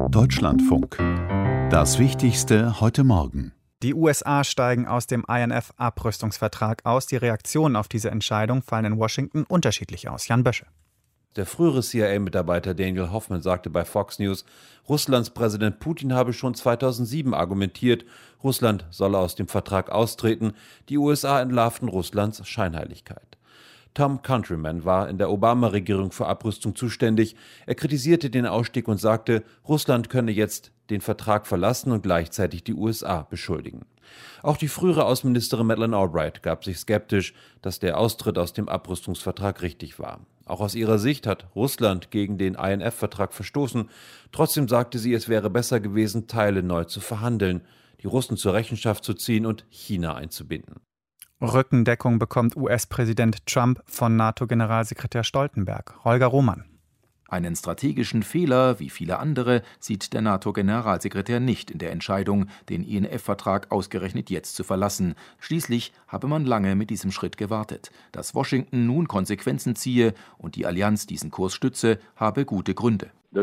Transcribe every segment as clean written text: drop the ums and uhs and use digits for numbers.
Deutschlandfunk. Das Wichtigste heute Morgen. Die USA steigen aus dem INF-Abrüstungsvertrag aus. Die Reaktionen auf diese Entscheidung fallen in Washington unterschiedlich aus. Jan Bösche. Der frühere CIA-Mitarbeiter Daniel Hoffman sagte bei Fox News, Russlands Präsident Putin habe schon 2007 argumentiert, Russland solle aus dem Vertrag austreten. Die USA entlarvten Russlands Scheinheiligkeit. Tom Countryman war in der Obama-Regierung für Abrüstung zuständig. Er kritisierte den Ausstieg und sagte, Russland könne jetzt den Vertrag verlassen und gleichzeitig die USA beschuldigen. Auch die frühere Außenministerin Madeleine Albright gab sich skeptisch, dass der Austritt aus dem Abrüstungsvertrag richtig war. Auch aus ihrer Sicht hat Russland gegen den INF-Vertrag verstoßen. Trotzdem sagte sie, es wäre besser gewesen, Teile neu zu verhandeln, die Russen zur Rechenschaft zu ziehen und China einzubinden. Rückendeckung bekommt US-Präsident Trump von NATO-Generalsekretär Stoltenberg. Holger Roman. Einen strategischen Fehler, wie viele andere, sieht der NATO-Generalsekretär nicht in der Entscheidung, den INF-Vertrag ausgerechnet jetzt zu verlassen. Schließlich habe man lange mit diesem Schritt gewartet. Dass Washington nun Konsequenzen ziehe und die Allianz diesen Kurs stütze, habe gute Gründe. Die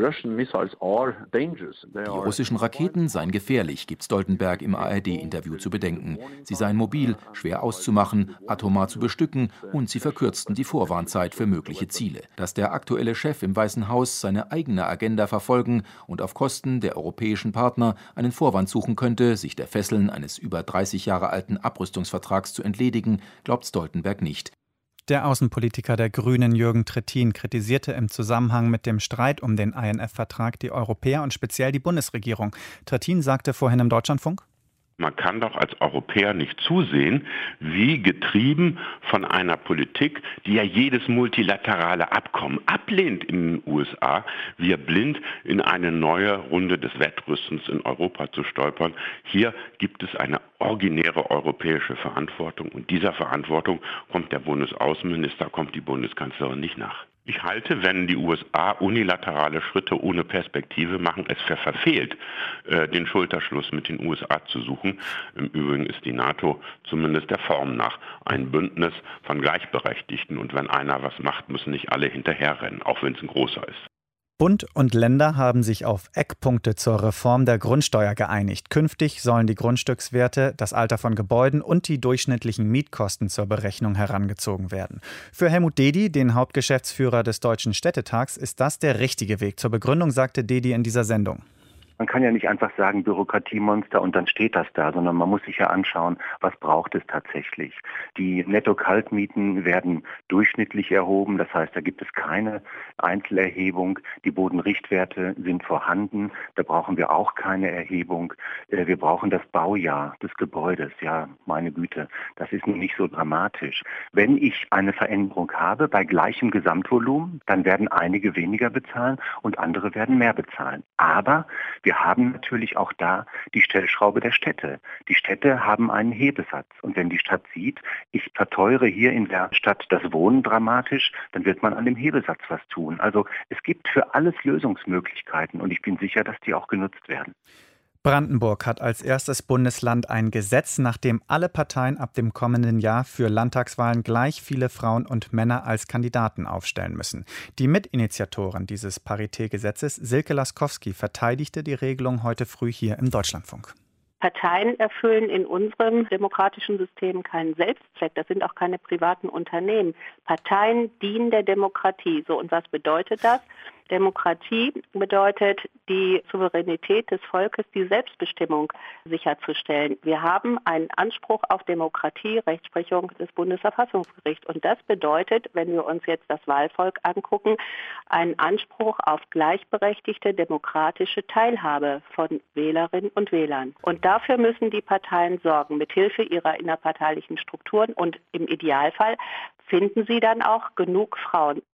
russischen Raketen seien gefährlich, gibt Stoltenberg im ARD-Interview zu bedenken. Sie seien mobil, schwer auszumachen, atomar zu bestücken und sie verkürzten die Vorwarnzeit für mögliche Ziele. Dass der aktuelle Chef im Weißen Haus seine eigene Agenda verfolgen und auf Kosten der europäischen Partner einen Vorwand suchen könnte, sich der Fesseln eines über 30 Jahre alten Abrüstungsvertrags zu entledigen, glaubt Stoltenberg nicht. Der Außenpolitiker der Grünen Jürgen Trittin kritisierte im Zusammenhang mit dem Streit um den INF-Vertrag die Europäer und speziell die Bundesregierung. Trittin sagte vorhin im Deutschlandfunk: Man kann doch als Europäer nicht zusehen, wie getrieben von einer Politik, die ja jedes multilaterale Abkommen ablehnt in den USA, wir blind in eine neue Runde des Wettrüstens in Europa zu stolpern. Hier gibt es eine originäre europäische Verantwortung und dieser Verantwortung kommt der Bundesaußenminister, kommt die Bundeskanzlerin nicht nach. Ich halte, wenn die USA unilaterale Schritte ohne Perspektive machen, es für verfehlt, den Schulterschluss mit den USA zu suchen. Im Übrigen ist die NATO zumindest der Form nach ein Bündnis von Gleichberechtigten und wenn einer was macht, müssen nicht alle hinterherrennen, auch wenn es ein großer ist. Bund und Länder haben sich auf Eckpunkte zur Reform der Grundsteuer geeinigt. Künftig sollen die Grundstückswerte, das Alter von Gebäuden und die durchschnittlichen Mietkosten zur Berechnung herangezogen werden. Für Helmut Dedi, den Hauptgeschäftsführer des Deutschen Städtetags, ist das der richtige Weg. Zur Begründung sagte Dedi in dieser Sendung: Man kann ja nicht einfach sagen Bürokratiemonster und dann steht das da, sondern man muss sich ja anschauen, was braucht es tatsächlich. Die Netto-Kaltmieten werden durchschnittlich erhoben, das heißt, da gibt es keine Einzelerhebung. Die Bodenrichtwerte sind vorhanden, da brauchen wir auch keine Erhebung. Wir brauchen das Baujahr des Gebäudes, ja, meine Güte, das ist nicht so dramatisch. Wenn ich eine Veränderung habe bei gleichem Gesamtvolumen, dann werden einige weniger bezahlen und andere werden mehr bezahlen. Aber wir haben natürlich auch da die Stellschraube der Städte. Die Städte haben einen Hebesatz. Und wenn die Stadt sieht, ich verteure hier in der Stadt das Wohnen dramatisch, dann wird man an dem Hebesatz was tun. Also es gibt für alles Lösungsmöglichkeiten und ich bin sicher, dass die auch genutzt werden. Brandenburg hat als erstes Bundesland ein Gesetz, nach dem alle Parteien ab dem kommenden Jahr für Landtagswahlen gleich viele Frauen und Männer als Kandidaten aufstellen müssen. Die Mitinitiatorin dieses Paritätgesetzes, Silke Laskowski, verteidigte die Regelung heute früh hier im Deutschlandfunk. Parteien erfüllen in unserem demokratischen System keinen Selbstzweck. Das sind auch keine privaten Unternehmen. Parteien dienen der Demokratie. So, und was bedeutet das? Demokratie bedeutet, die Souveränität des Volkes, die Selbstbestimmung sicherzustellen. Wir haben einen Anspruch auf Demokratie, Rechtsprechung des Bundesverfassungsgerichts. Und das bedeutet, wenn wir uns jetzt das Wahlvolk angucken, einen Anspruch auf gleichberechtigte demokratische Teilhabe von Wählerinnen und Wählern. Und dafür müssen die Parteien sorgen, mithilfe ihrer innerparteilichen Strukturen und im Idealfall finden sie dann auch genug Frauen.